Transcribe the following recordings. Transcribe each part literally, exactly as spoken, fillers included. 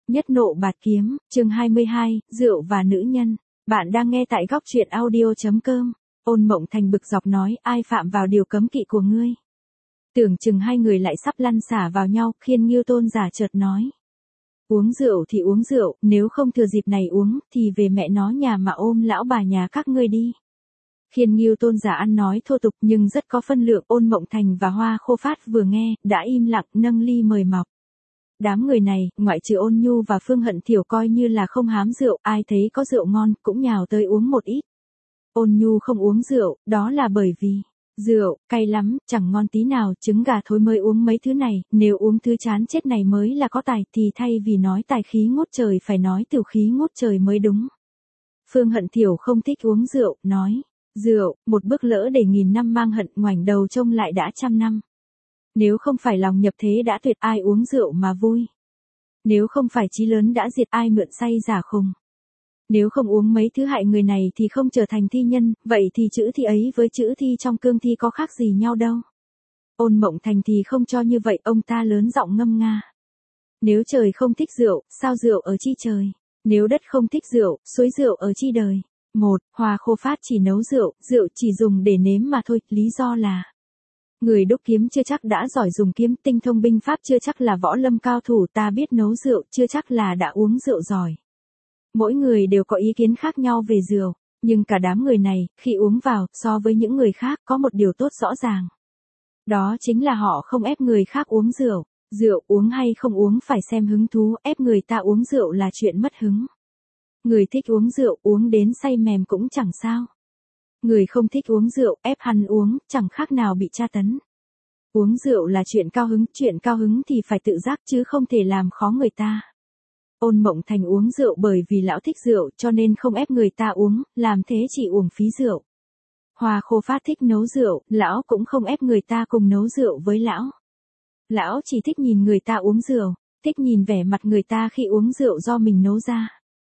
Nhất nộ bạt kiếm, chương hai mươi hai, rượu và nữ nhân. Bạn đang nghe tại góc truyện audio.com. Ôn Mộng Thành bực dọc nói, ai phạm vào điều cấm kỵ của ngươi. Tưởng chừng hai người lại sắp lăn xả vào nhau, Khiên Ngưu Tôn giả chợt nói. Uống rượu thì uống rượu, nếu không thừa dịp này uống, thì về mẹ nó nhà mà ôm lão bà nhà các ngươi đi. Khiên Ngưu Tôn giả ăn nói thô tục nhưng rất có phân lượng. Ôn Mộng Thành và Hoa Khô Phát vừa nghe, đã im lặng nâng ly mời mọc. Đám người này, ngoại trừ Ôn Nhu và Phương Hận Thiểu coi như là không hám rượu, ai thấy có rượu ngon, cũng nhào tới uống một ít. Ôn Nhu không uống rượu, đó là bởi vì, rượu, cay lắm, chẳng ngon tí nào, trứng gà thối mới uống mấy thứ này, nếu uống thứ chán chết này mới là có tài, thì thay vì nói tài khí ngút trời phải nói tiểu khí ngút trời mới đúng. Phương Hận Thiểu không thích uống rượu, nói, rượu, một bước lỡ để nghìn năm mang hận, ngoảnh đầu trông lại đã trăm năm. Nếu không phải lòng nhập thế đã tuyệt, ai uống rượu mà vui. Nếu không phải chí lớn đã diệt, ai mượn say giả khùng. Nếu không uống mấy thứ hại người này thì không trở thành thi nhân, vậy thì chữ thi ấy với chữ thi trong cương thi có khác gì nhau đâu. Ôn Mộng Thành thì không cho như vậy, ông ta lớn giọng ngâm nga. Nếu trời không thích rượu, sao rượu ở chi trời? Nếu đất không thích rượu, suối rượu ở chi đời? Một, Hoa Khô Phát chỉ nấu rượu, rượu chỉ dùng để nếm mà thôi, lý do là người đúc kiếm chưa chắc đã giỏi dùng kiếm, tinh thông binh pháp chưa chắc là võ lâm cao thủ, ta biết nấu rượu chưa chắc là đã uống rượu giỏi. Mỗi người đều có ý kiến khác nhau về rượu, nhưng cả đám người này, khi uống vào, so với những người khác có một điều tốt rõ ràng. Đó chính là họ không ép người khác uống rượu. Rượu uống hay không uống phải xem hứng thú, ép người ta uống rượu là chuyện mất hứng. Người thích uống rượu uống đến say mềm cũng chẳng sao. Người không thích uống rượu, ép hắn uống, chẳng khác nào bị tra tấn. Uống rượu là chuyện cao hứng, chuyện cao hứng thì phải tự giác chứ không thể làm khó người ta. Ôn Mộng Thành uống rượu bởi vì lão thích rượu cho nên không ép người ta uống, làm thế chỉ uổng phí rượu. Hoa Khô Phát thích nấu rượu, lão cũng không ép người ta cùng nấu rượu với lão. Lão chỉ thích nhìn người ta uống rượu, thích nhìn vẻ mặt người ta khi uống rượu do mình nấu ra.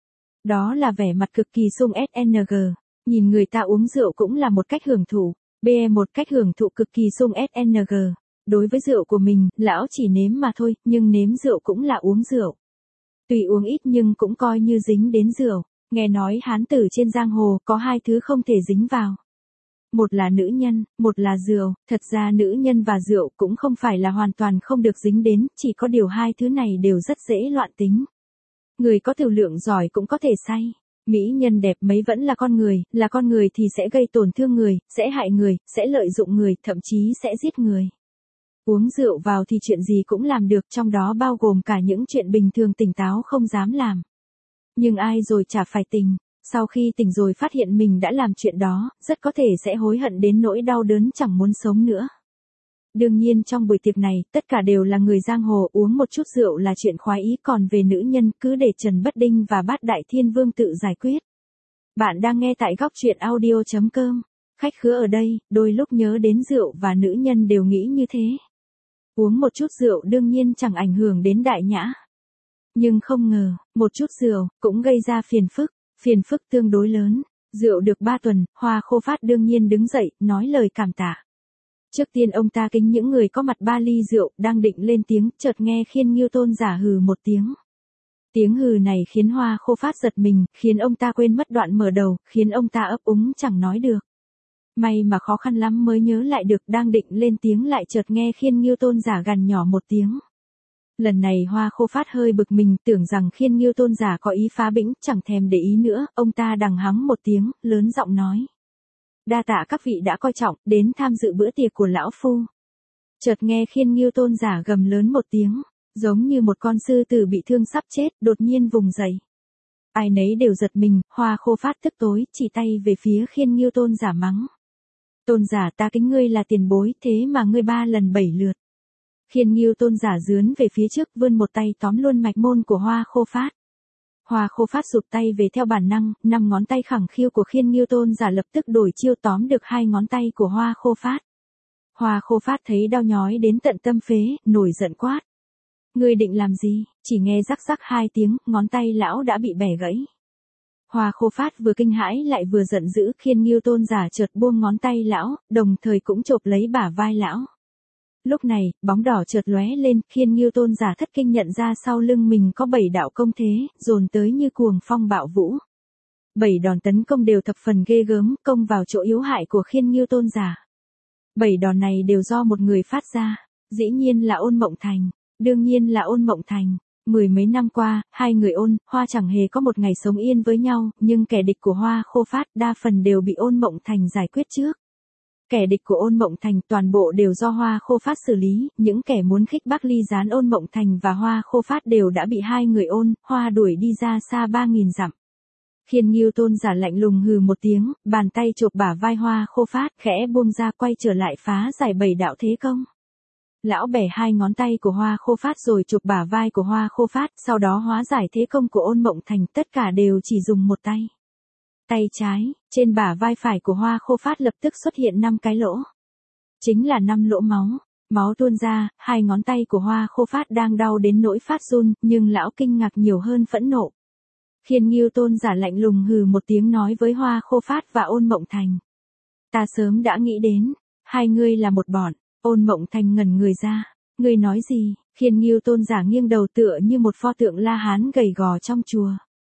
Đó là vẻ mặt cực kỳ sung sng. Nhìn người ta uống rượu cũng là một cách hưởng thụ, b một cách hưởng thụ cực kỳ sung sng. Đối với rượu của mình, lão chỉ nếm mà thôi, nhưng nếm rượu cũng là uống rượu. Tuy uống ít nhưng cũng coi như dính đến rượu. Nghe nói hán tử trên giang hồ có hai thứ không thể dính vào. Một là nữ nhân, một là rượu. Thật ra nữ nhân và rượu cũng không phải là hoàn toàn không được dính đến, chỉ có điều hai thứ này đều rất dễ loạn tính. Người có tiểu lượng giỏi cũng có thể say. Mỹ nhân đẹp mấy vẫn là con người, là con người thì sẽ gây tổn thương người, sẽ hại người, sẽ lợi dụng người, thậm chí sẽ giết người. Uống rượu vào thì chuyện gì cũng làm được, trong đó bao gồm cả những chuyện bình thường tỉnh táo không dám làm. Nhưng ai rồi chả phải tình, sau khi tỉnh rồi phát hiện mình đã làm chuyện đó, rất có thể sẽ hối hận đến nỗi đau đớn chẳng muốn sống nữa. Đương nhiên trong buổi tiệc này, tất cả đều là người giang hồ, uống một chút rượu là chuyện khoái ý, còn về nữ nhân cứ để Trần Bất Đinh và Bát Đại Thiên Vương tự giải quyết. Bạn đang nghe tại góc truyện audio.com. Khách khứa ở đây, đôi lúc nhớ đến rượu và nữ nhân đều nghĩ như thế. Uống một chút rượu đương nhiên chẳng ảnh hưởng đến đại nhã. Nhưng không ngờ, một chút rượu cũng gây ra phiền phức, phiền phức tương đối lớn. Rượu được ba tuần, Hoa Khô Phát đương nhiên đứng dậy, nói lời cảm tạ. Trước tiên ông ta kính những người có mặt ba ly rượu, đang định lên tiếng, chợt nghe Khiên Ngưu Tôn giả hừ một tiếng. Tiếng hừ này khiến Hoa Khô Phát giật mình, khiến ông ta quên mất đoạn mở đầu, khiến ông ta ấp úng chẳng nói được. May mà khó khăn lắm mới nhớ lại được, đang định lên tiếng lại chợt nghe Khiên Ngưu Tôn giả gằn nhỏ một tiếng. Lần này Hoa Khô Phát hơi bực mình, tưởng rằng Khiên Ngưu Tôn giả có ý phá bĩnh, chẳng thèm để ý nữa, ông ta đằng hắng một tiếng, lớn giọng nói. Đa tạ các vị đã coi trọng, đến tham dự bữa tiệc của lão phu. Chợt nghe Khiên Ngưu Tôn giả gầm lớn một tiếng, giống như một con sư tử bị thương sắp chết, đột nhiên vùng dậy. Ai nấy đều giật mình, Hoa Khô Phát tức tối, chỉ tay về phía Khiên Ngưu Tôn giả mắng. Tôn giả, ta kính ngươi là tiền bối, thế mà ngươi ba lần bảy lượt. Khiên Ngưu Tôn giả dướn về phía trước, vươn một tay tóm luôn mạch môn của Hoa Khô Phát. Hoa Khô Phát sụp tay về theo bản năng, năm ngón tay khẳng khiu của Khiên Ngưu Tôn giả lập tức đổi chiêu tóm được hai ngón tay của Hoa Khô Phát. Hoa Khô Phát thấy đau nhói đến tận tâm phế, nổi giận quát. Ngươi định làm gì? Chỉ nghe rắc rắc hai tiếng, ngón tay lão đã bị bẻ gãy. Hoa Khô Phát vừa kinh hãi lại vừa giận dữ, Khiên Ngưu Tôn giả chợt buông ngón tay lão, đồng thời cũng chộp lấy bả vai lão. Lúc này, bóng đỏ chợt lóe lên, Khiên Nghiêu Tôn giả thất kinh nhận ra sau lưng mình có bảy đạo công thế, dồn tới như cuồng phong bạo vũ. Bảy đòn tấn công đều thập phần ghê gớm, công vào chỗ yếu hại của Khiên Nghiêu Tôn giả. Bảy đòn này đều do một người phát ra, dĩ nhiên là Ôn Mộng Thành, đương nhiên là Ôn Mộng Thành. Mười mấy năm qua, hai người Ôn, Hoa chẳng hề có một ngày sống yên với nhau, nhưng kẻ địch của Hoa Khô Phát đa phần đều bị Ôn Mộng Thành giải quyết trước. Kẻ địch của Ôn Mộng Thành toàn bộ đều do Hoa Khô Phát xử lý, những kẻ muốn khích bác ly gián Ôn Mộng Thành và Hoa Khô Phát đều đã bị hai người Ôn, Hoa đuổi đi ra xa ba nghìn dặm. Khiên Nghiêu Tôn giả lạnh lùng hừ một tiếng, bàn tay chộp bả vai Hoa Khô Phát, khẽ buông ra quay trở lại phá giải bảy đạo thế công. Lão bẻ hai ngón tay của Hoa Khô Phát rồi chụp bả vai của Hoa Khô Phát, sau đó hóa giải thế công của Ôn Mộng Thành, tất cả đều chỉ dùng một tay. Tay trái, trên bả vai phải của Hoa Khô Phát lập tức xuất hiện năm cái lỗ. Chính là năm lỗ máu, máu tuôn ra, hai ngón tay của Hoa Khô Phát đang đau đến nỗi phát run, nhưng lão kinh ngạc nhiều hơn phẫn nộ. Khiên Nghiêu Tôn giả lạnh lùng hừ một tiếng nói với Hoa Khô Phát và Ôn Mộng Thành. Ta sớm đã nghĩ đến, hai ngươi là một bọn. Ôn Mộng Thành ngẩn người ra, ngươi nói gì? Khiên Nghiêu Tôn giả nghiêng đầu tựa như một pho tượng La Hán gầy gò trong chùa.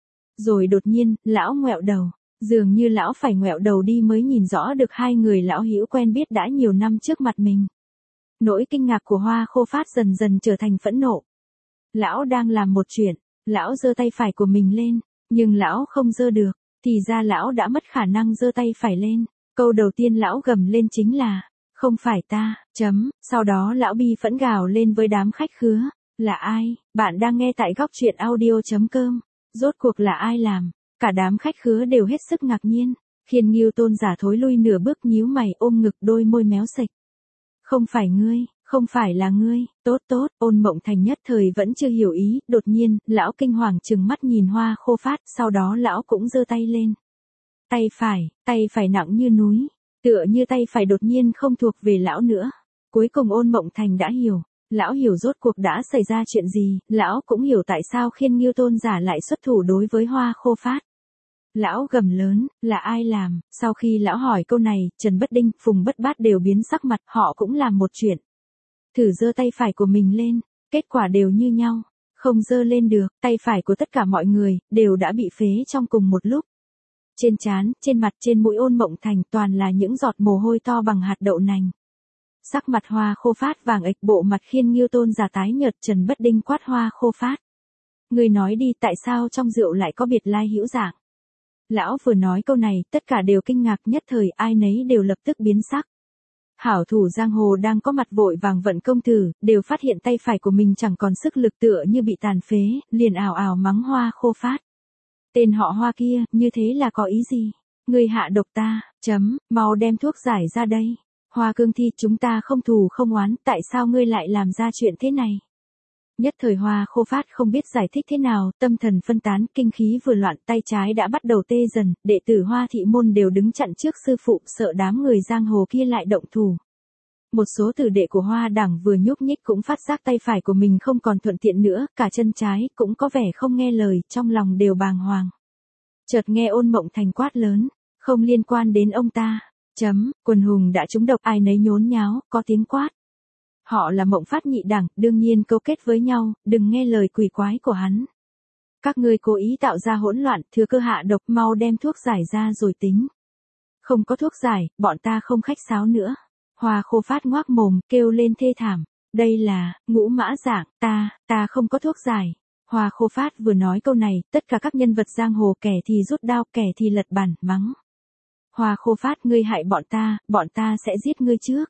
Rồi đột nhiên, lão ngoẹo đầu, dường như lão phải ngoẹo đầu đi mới nhìn rõ được hai người lão hữu quen biết đã nhiều năm trước mặt mình. Nỗi kinh ngạc của Hoa Khô Phát dần dần trở thành phẫn nộ. Lão đang làm một chuyện, lão giơ tay phải của mình lên, nhưng lão không giơ được, thì ra lão đã mất khả năng giơ tay phải lên. Câu đầu tiên lão gầm lên chính là, không phải ta, chấm, sau đó lão bi phẫn gào lên với đám khách khứa, là ai, bạn đang nghe tại góc truyện audio.com, rốt cuộc là ai làm, cả đám khách khứa đều hết sức ngạc nhiên, Khiên Nghiêu Tôn giả thối lui nửa bước nhíu mày ôm ngực đôi môi méo sạch. Không phải ngươi, không phải là ngươi, tốt tốt, Ôn Mộng Thành nhất thời vẫn chưa hiểu ý, đột nhiên, lão kinh hoàng trừng mắt nhìn Hoa Khô Phát, sau đó lão cũng giơ tay lên. Tay phải, tay phải nặng như núi. Tựa như tay phải đột nhiên không thuộc về lão nữa. Cuối cùng Ôn Mộng Thành đã hiểu. Lão hiểu rốt cuộc đã xảy ra chuyện gì. Lão cũng hiểu tại sao Khiên Nghiêu Tôn giả lại xuất thủ đối với Hoa Khô Phát. Lão gầm lớn, là ai làm? Sau khi lão hỏi câu này, Trần Bất Đinh, Phùng Bất Bát đều biến sắc mặt. Họ cũng làm một chuyện. Thử giơ tay phải của mình lên. Kết quả đều như nhau. Không giơ lên được. Tay phải của tất cả mọi người đều đã bị phế trong cùng một lúc. Trên trán, trên mặt, trên mũi Ôn Mộng Thành toàn là những giọt mồ hôi to bằng hạt đậu nành. Sắc mặt Hoa Khô Phát vàng ệch, bộ mặt Khiên Nghiêu Tôn giả tái nhợt. Trần Bất Đinh quát Hoa Khô Phát. Người nói đi, tại sao trong rượu lại có biệt lai hữu dạng? Lão vừa nói câu này, tất cả đều kinh ngạc, nhất thời ai nấy đều lập tức biến sắc. Hảo thủ giang hồ đang có mặt vội vàng vận công thử, đều phát hiện tay phải của mình chẳng còn sức lực, tựa như bị tàn phế, liền ào ào mắng Hoa Khô Phát. Tên họ Hoa kia, như thế là có ý gì? Ngươi hạ độc ta, chấm, mau đem thuốc giải ra đây. Hoa Cương Thi, chúng ta không thù không oán, tại sao ngươi lại làm ra chuyện thế này? Nhất thời Hoa Khô Phát không biết giải thích thế nào, tâm thần phân tán, kinh khí vừa loạn, tay trái đã bắt đầu tê dần, đệ tử Hoa thị môn đều đứng chặn trước sư phụ, sợ đám người giang hồ kia lại động thủ. Một số tử đệ của Hoa Đảng vừa nhúc nhích cũng phát giác tay phải của mình không còn thuận tiện nữa, cả chân trái cũng có vẻ không nghe lời, trong lòng đều bàng hoàng. Chợt nghe Ôn Mộng Thành quát lớn, không liên quan đến ông ta, chấm, quần hùng đã trúng độc, ai nấy nhốn nháo, có tiếng quát. Họ là Mộng Phát nhị đẳng, đương nhiên cấu kết với nhau, đừng nghe lời quỷ quái của hắn. Các ngươi cố ý tạo ra hỗn loạn, thừa cơ hạ độc, mau đem thuốc giải ra rồi tính. Không có thuốc giải, bọn ta không khách sáo nữa. Hoa Khô Phát ngoác mồm, kêu lên thê thảm. Đây là, ngũ mã dạng, ta, ta không có thuốc giải. Hoa Khô Phát vừa nói câu này, tất cả các nhân vật giang hồ, kẻ thì rút đao, kẻ thì lật bàn, mắng. Hoa Khô Phát, ngươi hại bọn ta, bọn ta sẽ giết ngươi trước.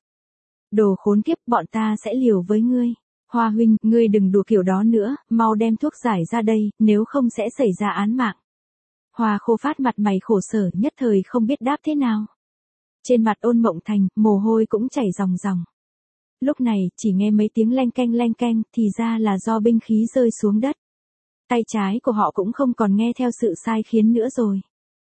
Đồ khốn kiếp, bọn ta sẽ liều với ngươi. Hoa huynh, ngươi đừng đùa kiểu đó nữa, mau đem thuốc giải ra đây, nếu không sẽ xảy ra án mạng. Hoa Khô Phát mặt mày khổ sở, nhất thời không biết đáp thế nào. Trên mặt Ôn Mộng Thành, mồ hôi cũng chảy ròng ròng. Lúc này, chỉ nghe mấy tiếng leng keng leng keng, thì ra là do binh khí rơi xuống đất. Tay trái của họ cũng không còn nghe theo sự sai khiến nữa rồi.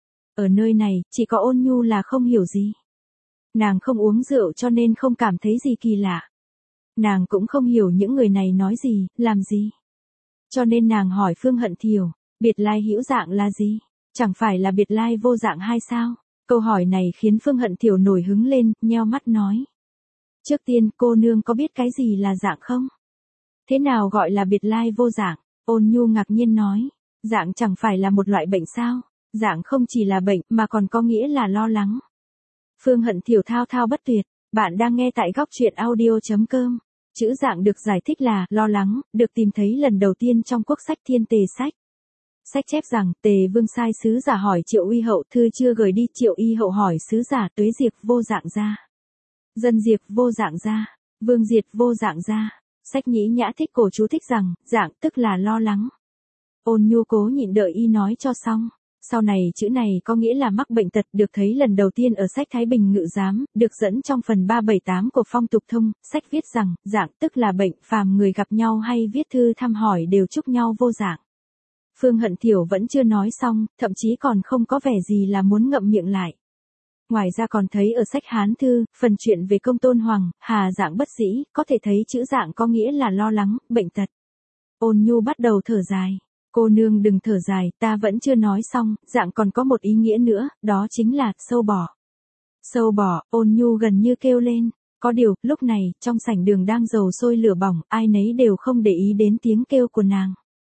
Ở nơi này, chỉ có Ôn Nhu là không hiểu gì. Nàng không uống rượu cho nên không cảm thấy gì kỳ lạ. Nàng cũng không hiểu những người này nói gì, làm gì. Cho nên nàng hỏi Phương Hận Thiểu, biệt lai hữu dạng là gì? Chẳng phải là biệt lai vô dạng hay sao? Câu hỏi này khiến Phương Hận Thiểu nổi hứng lên, nheo mắt nói. Trước tiên, cô nương có biết cái gì là dạng không? Thế nào gọi là biệt lai vô dạng? Ôn Nhu ngạc nhiên nói. Dạng chẳng phải là một loại bệnh sao? Dạng không chỉ là bệnh mà còn có nghĩa là lo lắng. Phương Hận Thiểu thao thao bất tuyệt. Bạn đang nghe tại góc truyện audio.com. Chữ dạng được giải thích là lo lắng, được tìm thấy lần đầu tiên trong quốc sách Thiên Tề sách. Sách chép rằng, Tề Vương sai sứ giả hỏi Triệu Uy Hậu, thư chưa gửi đi. Triệu Uy Hậu hỏi sứ giả, Tuế Diệp vô dạng ra. Dân Diệp vô dạng ra. Vương Diệt vô dạng ra. Sách Nhĩ Nhã thích cổ chú thích rằng, dạng tức là lo lắng. Ôn Nhu cố nhịn đợi y nói cho xong. Sau này chữ này có nghĩa là mắc bệnh tật, được thấy lần đầu tiên ở sách Thái Bình Ngự Giám, được dẫn trong phần ba bảy tám của Phong Tục Thông. Sách viết rằng, dạng tức là bệnh, phàm người gặp nhau hay viết thư thăm hỏi đều chúc nhau vô dạng. Phương Hận Thiểu vẫn chưa nói xong, thậm chí còn không có vẻ gì là muốn ngậm miệng lại. Ngoài ra còn thấy ở sách Hán Thư, phần chuyện về Công Tôn Hoàng, hà dạng bất dĩ, có thể thấy chữ dạng có nghĩa là lo lắng, bệnh tật. Ôn Nhu bắt đầu thở dài. Cô nương đừng thở dài, ta vẫn chưa nói xong, dạng còn có một ý nghĩa nữa, đó chính là, sâu bọ. Sâu bọ, Ôn Nhu gần như kêu lên. Có điều, lúc này, trong sảnh đường đang dầu sôi lửa bỏng, ai nấy đều không để ý đến tiếng kêu của nàng.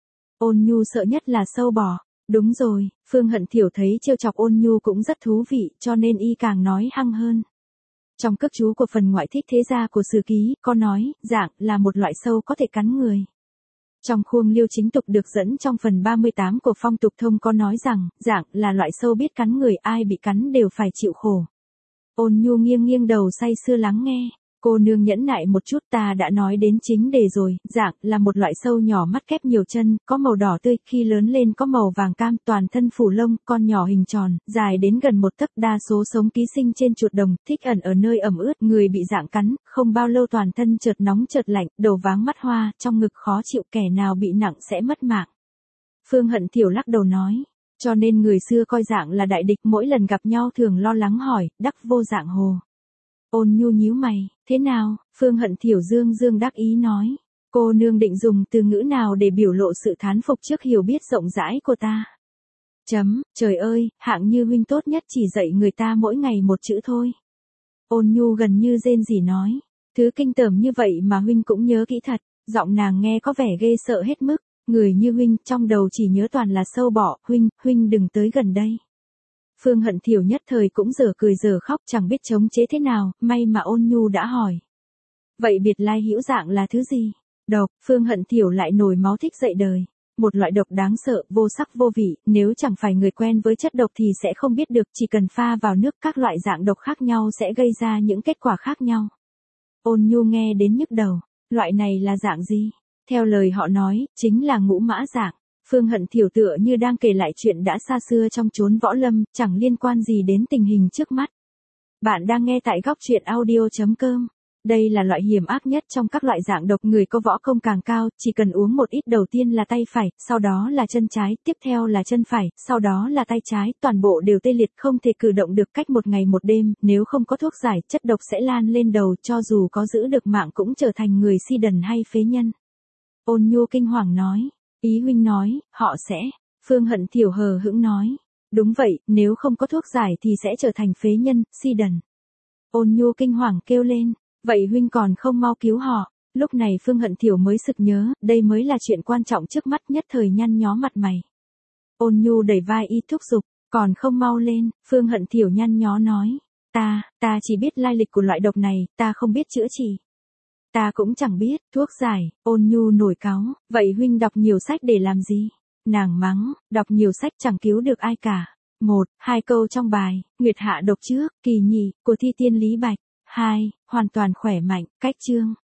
Ôn Nhu sợ nhất là sâu bọ. Đúng rồi, Phương Hận Thiểu thấy trêu chọc Ôn Nhu cũng rất thú vị, cho nên y càng nói hăng hơn. Trong cước chú của phần ngoại thích thế gia của Sử Ký, có nói, dạng là một loại sâu có thể cắn người. Trong khuôn Liêu Chính Tục được dẫn trong phần ba mươi tám của Phong Tục Thông có nói rằng, dạng là loại sâu biết cắn người, ai bị cắn đều phải chịu khổ. Ôn Nhu nghiêng nghiêng đầu say sưa lắng nghe. Cô nương nhẫn nại một chút, ta đã nói đến chính đề rồi. Dạng là một loại sâu nhỏ mắt kép nhiều chân, có màu đỏ tươi, khi lớn lên có màu vàng cam, toàn thân phủ lông, con nhỏ hình tròn, dài đến gần một tấc, đa số sống ký sinh trên chuột đồng, thích ẩn ở nơi ẩm ướt. Người bị dạng cắn, không bao lâu toàn thân chợt nóng chợt lạnh, đầu váng mắt hoa, trong ngực khó chịu, kẻ nào bị nặng sẽ mất mạng. Phương Hận Thiểu lắc đầu nói, cho nên người xưa coi dạng là đại địch, mỗi lần gặp nhau thường lo lắng hỏi, đắc vô dạng hồ. Ôn Nhu nhíu mày, thế nào? Phương Hận Thiểu dương dương đắc ý nói. Cô nương định dùng từ ngữ nào để biểu lộ sự thán phục trước hiểu biết rộng rãi của ta? Chấm, trời ơi, hạng như huynh tốt nhất chỉ dạy người ta mỗi ngày một chữ thôi. Ôn Nhu gần như rên rỉ nói. Thứ kinh tởm như vậy mà huynh cũng nhớ kỹ thật. Giọng nàng nghe có vẻ ghê sợ hết mức. Người như huynh, trong đầu chỉ nhớ toàn là sâu bọ. Huynh, huynh đừng tới gần đây. Phương Hận Thiểu nhất thời cũng dở cười dở khóc, chẳng biết chống chế thế nào, may mà Ôn Nhu đã hỏi. Vậy biệt lai hữu dạng là thứ gì? Độc. Phương Hận Thiểu lại nổi máu thích dậy đời. Một loại độc đáng sợ, vô sắc vô vị, nếu chẳng phải người quen với chất độc thì sẽ không biết được, chỉ cần pha vào nước các loại dạng độc khác nhau sẽ gây ra những kết quả khác nhau. Ôn Nhu nghe đến nhức đầu. Loại này là dạng gì? Theo lời họ nói, chính là ngũ mã dạng. Phương Hận Thiểu tựa như đang kể lại chuyện đã xa xưa trong chốn võ lâm, chẳng liên quan gì đến tình hình trước mắt. Bạn đang nghe tại góc truyện audio.com. Đây là loại hiểm ác nhất trong các loại dạng độc, người có võ công càng cao, chỉ cần uống một ít đầu tiên là tay phải, sau đó là chân trái, tiếp theo là chân phải, sau đó là tay trái, toàn bộ đều tê liệt không thể cử động được cách một ngày một đêm, nếu không có thuốc giải, chất độc sẽ lan lên đầu, cho dù có giữ được mạng cũng trở thành người si đần hay phế nhân. Ôn Nhu kinh hoàng nói. Ý huynh nói, họ sẽ. Phương Hận Thiểu hờ hững nói. Đúng vậy, nếu không có thuốc giải thì sẽ trở thành phế nhân, si đần. Ôn Nhu kinh hoàng kêu lên. Vậy huynh còn không mau cứu họ. Lúc này Phương Hận Thiểu mới sực nhớ, đây mới là chuyện quan trọng trước mắt, nhất thời nhăn nhó mặt mày. Ôn Nhu đẩy vai y thúc giục, còn không mau lên. Phương Hận Thiểu nhăn nhó nói. Ta, ta chỉ biết lai lịch của loại độc này, ta không biết chữa trị. Ta cũng chẳng biết, thuốc giải. Ôn Nhu nổi cáu, vậy huynh đọc nhiều sách để làm gì? Nàng mắng, đọc nhiều sách chẳng cứu được ai cả. Một, hai câu trong bài, Nguyệt Hạ độc trước, kỳ nhì, của Thi Tiên Lý Bạch. Hai, hoàn toàn khỏe mạnh, cách chương.